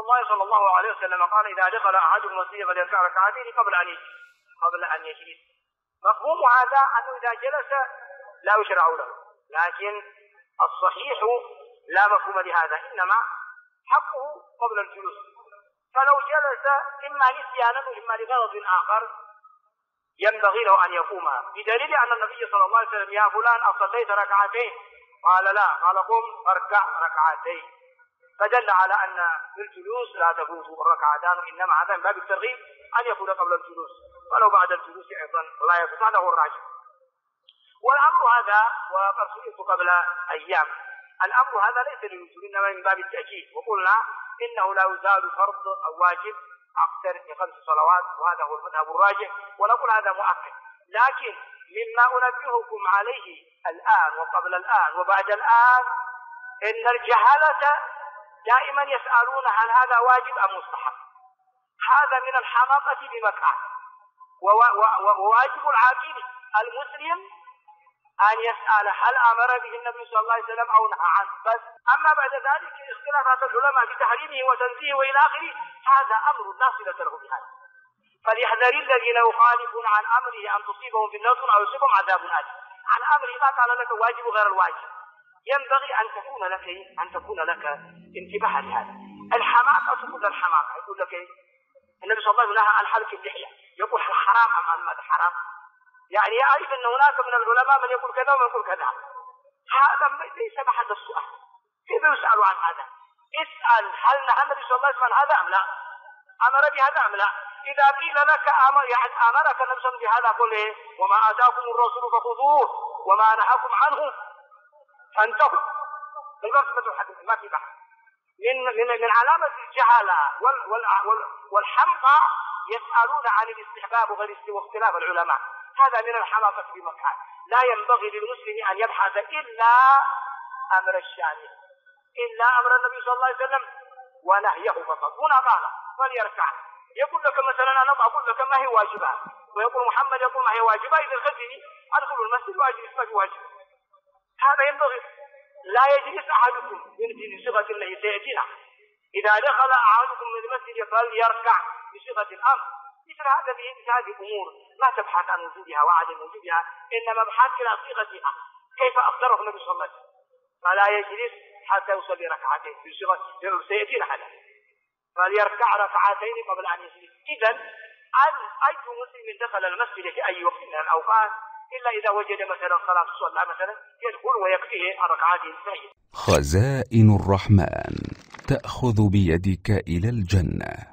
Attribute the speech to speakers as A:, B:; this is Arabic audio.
A: الله صلى الله عليه وسلم قال إذا دخل أحدكم المسجد فليركع ركعتين قبل أن يجلس. مفهوم هذا أنه إذا جلس لا يشرع له، لكن الصحيح لا مفهوم لهذا، إنما حقه قبل الجلوس. فلو جلس إما نسيانا وإما لغرض آخر ينبغي له أن يقوم، بدليل أن النبي صلى الله عليه وسلم يا فلان أصليت ركعتين؟ قال لا، قال قم اركع ركعتين، فدل على أن بالجلوس لا تفوت الركعتان، إنما هذا من باب الترغيب أن يكون قبل الجلوس، ولو بعد الجلوس أيضا لا يفوت، هذا هو الراجح. والأمر هذا وقد سئلت قبل أيام، الأمر هذا ليس للوجوب إنما من باب التأكيد، وقلنا إنه لا يزال فرض أو واجب أكثر من 5 صلوات، وهذا هو المذهب الراجح، ونقول هذا مؤكد. لكن مما أنبهكم عليه الآن وقبل الآن وبعد الآن إن الجهلة دائما يسألون هل هذا واجب أم مستحب. هذا من الحماقة بمكان، وواجب العاقل المسلم أن يسأل هل أمر به النبي صلى الله عليه وسلم أو نهى عنه بس. أما بعد ذلك اختلافات العلماء في تحريمه وتنزيهه وإلى آخره هذا أمر لا صلة له بهذا، فليحذر الذين يخالفون عن أمره أن تصيبهم فتنة أو يصيبهم عذاب أليم. عن أمره ما قال لك واجب غير الواجب، ينبغي أن تكون لك انتباه لهذا. الحماقة كل الحماقة، يقول لك النبي صلى الله عليه وسلم نهى عن حلق اللحية، يقول حرام أم ماذا حرام؟ يعني يعرف أن هناك من العلماء من يقول كذا ومن يقول كذا، هذا ليس محل السؤال. كيف يسأل عن هذا؟ اسأل هل نهى النبي صلى الله عليه وسلم هذا أم لا؟ أمر بهذا أم لا؟ إذا قيل لك يعني أمرك النبي صلى الله عليه وسلم بهذا قل إيه؟ وما آتاكم الرسول فخذوه وما نهاكم عنه فانتهوا. بالبسمة الحديث ما في بحث. من علامة الجهالة والحمقى يسألون عن الاستحباب واختلاف العلماء، هذا من الحماقة بمكان. لا ينبغي للمسلم أن يبحث إلا أمر الشارع، إلا أمر النبي صلى الله عليه وسلم ونهيه فقط. هنا قال فليركع، يقول لك مثلا أنا أقول لك ما هي واجبات، ويقول محمد يقول ما هي واجبات، إذا خذني أدخل المسجد واجلس ما في واجب. هذا ينبغي لا يجلس أحدكم من صيغة الله سيأتينا، إذا دخل أحدكم من المسجد فليركع بصيغة الأمر. مثل هذه الأمور ما تبحث عن وجودها وعدم وجودها، إنما ابحث إلى صيغتها كيف أخبره النبي صلى الله عليه وسلم، فلا يجلس حتى يصلي ركعتين بصيغة سيأتينا هذا، فليركع ركعتين قبل أن يجلس. إذا أي مسلم دخل المسجد في أي وقت من الأوقات إلا إذا وجد مثلا صلاة الصلاة مثلا يدخل ويكفيه الركعات الثانية.
B: خزائن الرحمن تأخذ بيدك إلى الجنة.